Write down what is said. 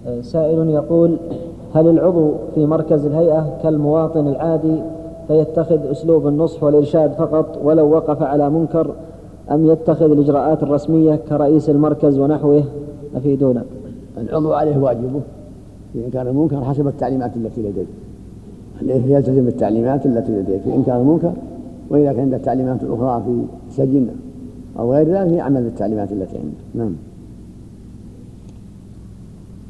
سائل يقول: هل العضو في مركز الهيئة كالمواطن العادي فيتخذ أسلوب النصح والإرشاد فقط ولو وقف على منكر، أم يتخذ الإجراءات الرسمية كرئيس المركز ونحوه؟ أفيدونا. العضو عليه واجبه في إنكار المنكر حسب التعليمات التي لديه، يلتزم بالتعليمات التي لديه في إنكار المنكر، وإذا كان عنده تعليمات أخرى في سجن أو غير ذلك يعمل بالتعليمات التي عنده. نعم.